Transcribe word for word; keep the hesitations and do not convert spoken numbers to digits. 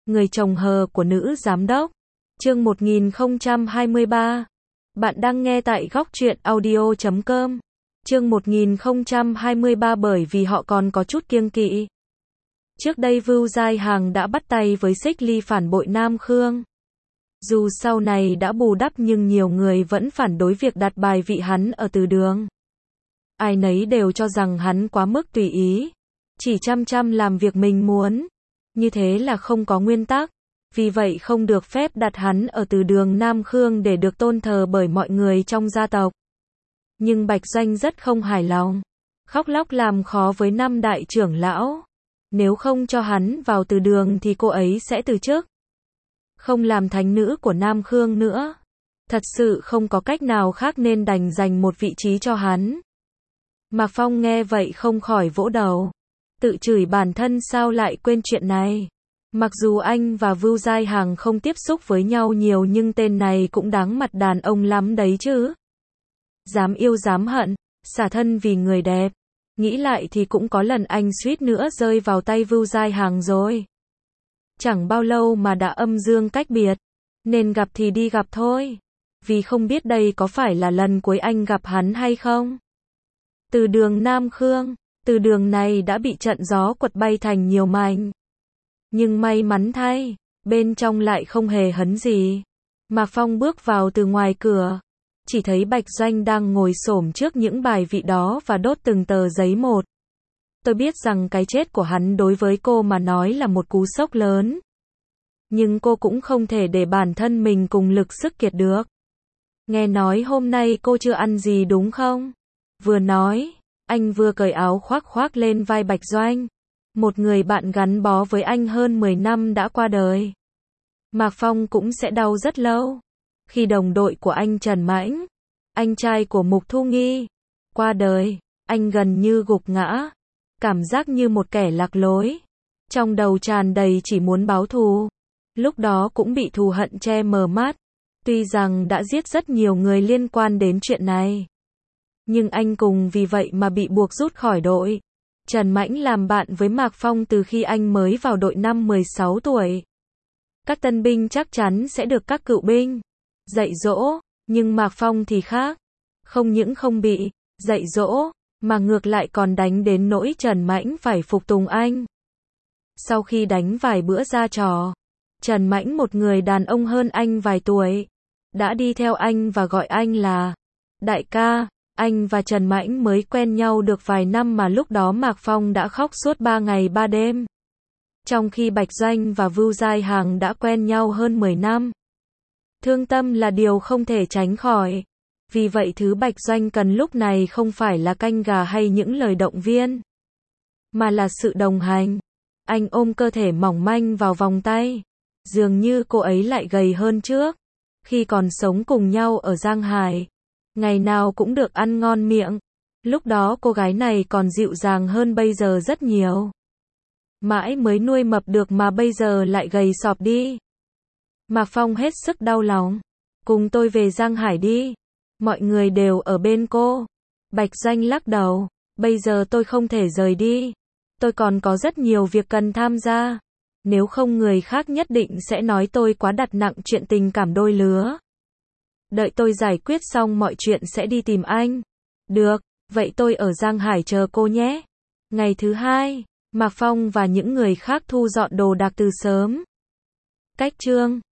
Người chồng hờ của nữ giám đốc. Chương một nghìn không trăm hai mươi ba. Bạn đang nghe tại góc truyện audio chấm com. Chương một nghìn không trăm hai mươi ba bởi vì họ còn có chút kiêng kỵ. Trước đây Vưu Giai Hằng đã bắt tay với Xích Ly phản bội Nam Khương. Dù sau này đã bù đắp nhưng nhiều người vẫn phản đối việc đặt bài vị hắn ở từ đường. Ai nấy đều cho rằng hắn quá mức tùy ý, chỉ chăm chăm làm việc mình muốn. Như thế là không có nguyên tắc, vì vậy không được phép đặt hắn ở từ đường Nam Khương để được tôn thờ bởi mọi người trong gia tộc. Nhưng Bạch Doanh rất không hài lòng, khóc lóc làm khó với năm đại trưởng lão. Nếu không cho hắn vào từ đường thì cô ấy sẽ từ chức, không làm thánh nữ của Nam Khương nữa. Thật sự không có cách nào khác nên đành dành một vị trí cho hắn. Mạc Phong nghe vậy không khỏi vỗ đầu, tự chửi bản thân sao lại quên chuyện này. Mặc dù anh và Vưu Giai Hằng không tiếp xúc với nhau nhiều nhưng tên này cũng đáng mặt đàn ông lắm đấy chứ. Dám yêu dám hận, xả thân vì người đẹp. Nghĩ lại thì cũng có lần anh suýt nữa rơi vào tay Vưu Giai Hằng rồi. Chẳng bao lâu mà đã âm dương cách biệt, nên gặp thì đi gặp thôi. Vì không biết đây có phải là lần cuối anh gặp hắn hay không. Từ đường Nam Khương, từ đường này đã bị trận gió quật bay thành nhiều mảnh. Nhưng may mắn thay, bên trong lại không hề hấn gì. Mạc Phong bước vào từ ngoài cửa, chỉ thấy Bạch Doanh đang ngồi xổm trước những bài vị đó và đốt từng tờ giấy một. Tôi biết rằng cái chết của hắn đối với cô mà nói là một cú sốc lớn. Nhưng cô cũng không thể để bản thân mình cùng lực sức kiệt được. Nghe nói hôm nay cô chưa ăn gì đúng không? Vừa nói, anh vừa cởi áo khoác khoác lên vai Bạch Doanh. Một người bạn gắn bó với anh hơn mười năm đã qua đời. Mạc Phong cũng sẽ đau rất lâu. Khi đồng đội của anh Trần Mãnh, anh trai của Mục Thu Nghi, qua đời, anh gần như gục ngã. Cảm giác như một kẻ lạc lối. Trong đầu tràn đầy chỉ muốn báo thù. Lúc đó cũng bị thù hận che mờ mắt. Tuy rằng đã giết rất nhiều người liên quan đến chuyện này, nhưng anh cùng vì vậy mà bị buộc rút khỏi đội. Trần Mãnh làm bạn với Mạc Phong từ khi anh mới vào đội năm mười sáu tuổi. Các tân binh chắc chắn sẽ được các cựu binh dạy dỗ, nhưng Mạc Phong thì khác. Không những không bị dạy dỗ, mà ngược lại còn đánh đến nỗi Trần Mãnh phải phục tùng anh. Sau khi đánh vài bữa ra trò, Trần Mãnh, một người đàn ông hơn anh vài tuổi, đã đi theo anh và gọi anh là đại ca. Anh và Trần Mãnh mới quen nhau được vài năm mà lúc đó Mạc Phong đã khóc suốt ba ngày ba đêm. Trong khi Bạch Doanh và Vưu Giai Hằng đã quen nhau hơn mười năm. Thương tâm là điều không thể tránh khỏi. Vì vậy thứ Bạch Doanh cần lúc này không phải là canh gà hay những lời động viên, mà là sự đồng hành. Anh ôm cơ thể mỏng manh vào vòng tay. Dường như cô ấy lại gầy hơn trước. Khi còn sống cùng nhau ở Giang Hải, ngày nào cũng được ăn ngon miệng. Lúc đó cô gái này còn dịu dàng hơn bây giờ rất nhiều. Mãi mới nuôi mập được mà bây giờ lại gầy sọp đi. Mạc Phong hết sức đau lòng. Cùng tôi về Giang Hải đi. Mọi người đều ở bên cô. Bạch Doanh lắc đầu. Bây giờ tôi không thể rời đi. Tôi còn có rất nhiều việc cần tham gia. Nếu không người khác nhất định sẽ nói tôi quá đặt nặng chuyện tình cảm đôi lứa. Đợi tôi giải quyết xong mọi chuyện sẽ đi tìm anh. Được, vậy tôi ở Giang Hải chờ cô nhé. Ngày thứ hai, Mạc Phong và những người khác thu dọn đồ đạc từ sớm. Cách chương